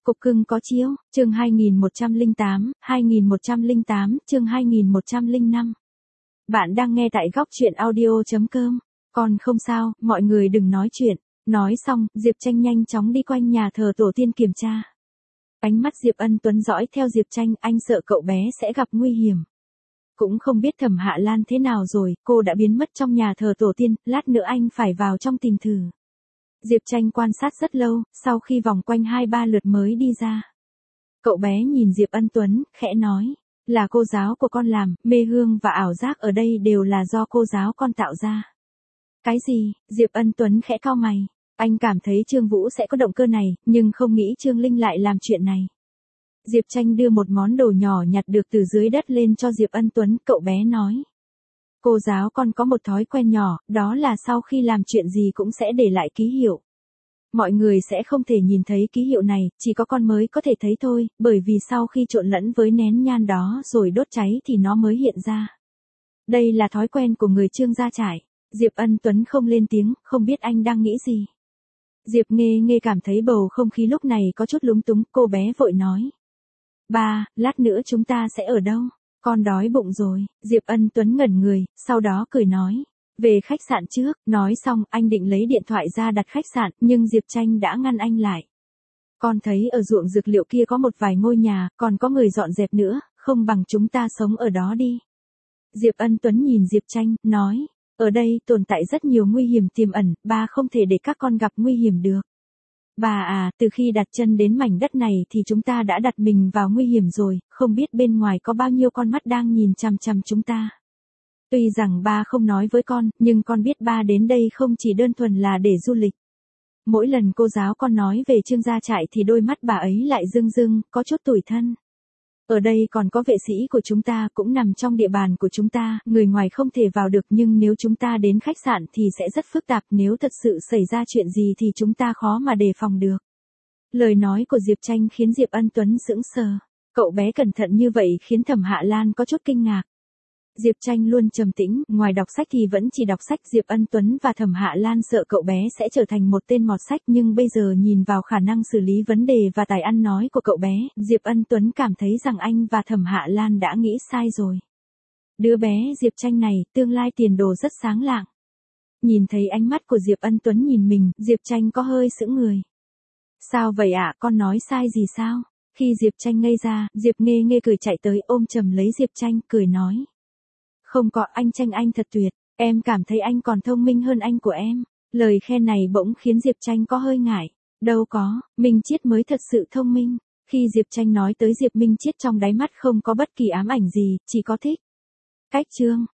Cục cưng có chiếu, chương 2108, chương 2105. Bạn đang nghe tại góc chuyện audio.com. Còn không sao, mọi người đừng nói chuyện. Nói xong, Diệp Tranh nhanh chóng đi quanh nhà thờ tổ tiên kiểm tra. Ánh mắt Diệp Ân Tuấn dõi theo Diệp Tranh, anh sợ cậu bé sẽ gặp nguy hiểm. Cũng không biết Thẩm Hạ Lan thế nào rồi, cô đã biến mất trong nhà thờ tổ tiên, lát nữa anh phải vào trong tìm thử. Diệp Tranh quan sát rất lâu, sau khi vòng quanh 2-3 lượt mới đi ra. Cậu bé nhìn Diệp Ân Tuấn, khẽ nói, là cô giáo của con làm, mê hương và ảo giác ở đây đều là do cô giáo con tạo ra. Cái gì? Diệp Ân Tuấn khẽ cau mày. Anh cảm thấy Trương Vũ sẽ có động cơ này, nhưng không nghĩ Trương Linh lại làm chuyện này. Diệp Tranh đưa một món đồ nhỏ nhặt được từ dưới đất lên cho Diệp Ân Tuấn, cậu bé nói. Cô giáo con có một thói quen nhỏ, đó là sau khi làm chuyện gì cũng sẽ để lại ký hiệu. Mọi người sẽ không thể nhìn thấy ký hiệu này, chỉ có con mới có thể thấy thôi, bởi vì sau khi trộn lẫn với nén nhang đó rồi đốt cháy thì nó mới hiện ra. Đây là thói quen của người Trương gia trải. Diệp Ân Tuấn không lên tiếng, không biết anh đang nghĩ gì. Diệp Nghê Nghê cảm thấy bầu không khí lúc này có chút lúng túng, cô bé vội nói. Ba, lát nữa chúng ta sẽ ở đâu? Con đói bụng rồi. Diệp Ân Tuấn ngẩn người, sau đó cười nói. Về khách sạn trước, nói xong anh định lấy điện thoại ra đặt khách sạn, nhưng Diệp Tranh đã ngăn anh lại. Con thấy ở ruộng dược liệu kia có một vài ngôi nhà, còn có người dọn dẹp nữa, không bằng chúng ta sống ở đó đi. Diệp Ân Tuấn nhìn Diệp Tranh, nói, ở đây tồn tại rất nhiều nguy hiểm tiềm ẩn, ba không thể để các con gặp nguy hiểm được. Bà à, từ khi đặt chân đến mảnh đất này thì chúng ta đã đặt mình vào nguy hiểm rồi, không biết bên ngoài có bao nhiêu con mắt đang nhìn chằm chằm chúng ta. Tuy rằng ba không nói với con, nhưng con biết ba đến đây không chỉ đơn thuần là để du lịch. Mỗi lần cô giáo con nói về Trương gia trại thì đôi mắt bà ấy lại rưng rưng, có chút tủi thân. Ở đây còn có vệ sĩ của chúng ta cũng nằm trong địa bàn của chúng ta, người ngoài không thể vào được nhưng nếu chúng ta đến khách sạn thì sẽ rất phức tạp, nếu thật sự xảy ra chuyện gì thì chúng ta khó mà đề phòng được. Lời nói của Diệp Tranh khiến Diệp Ân Tuấn sững sờ. Cậu bé cẩn thận như vậy khiến Thẩm Hạ Lan có chút kinh ngạc. Diệp Tranh luôn trầm tĩnh, ngoài đọc sách thì vẫn chỉ đọc sách. Diệp Ân Tuấn và Thẩm Hạ Lan sợ cậu bé sẽ trở thành một tên mọt sách, nhưng bây giờ nhìn vào khả năng xử lý vấn đề và tài ăn nói của cậu bé, Diệp Ân Tuấn cảm thấy rằng anh và Thẩm Hạ Lan đã nghĩ sai rồi. Đứa bé Diệp Tranh này, tương lai tiền đồ rất sáng lạng. Nhìn thấy ánh mắt của Diệp Ân Tuấn nhìn mình, Diệp Tranh có hơi sững người. Sao vậy ạ, con nói sai gì sao? Khi Diệp Tranh ngây ra, Diệp Nghê Nghê cười chạy tới ôm chầm lấy Diệp Tranh, cười nói. Không có, anh Tranh anh thật tuyệt, em cảm thấy anh còn thông minh hơn anh của em. Lời khen này bỗng khiến Diệp Tranh có hơi ngại. Đâu có, Minh Chiết mới thật sự thông minh. Khi Diệp Tranh nói tới Diệp Minh Chiết trong đáy mắt không có bất kỳ ám ảnh gì, chỉ có thích. Cách chương,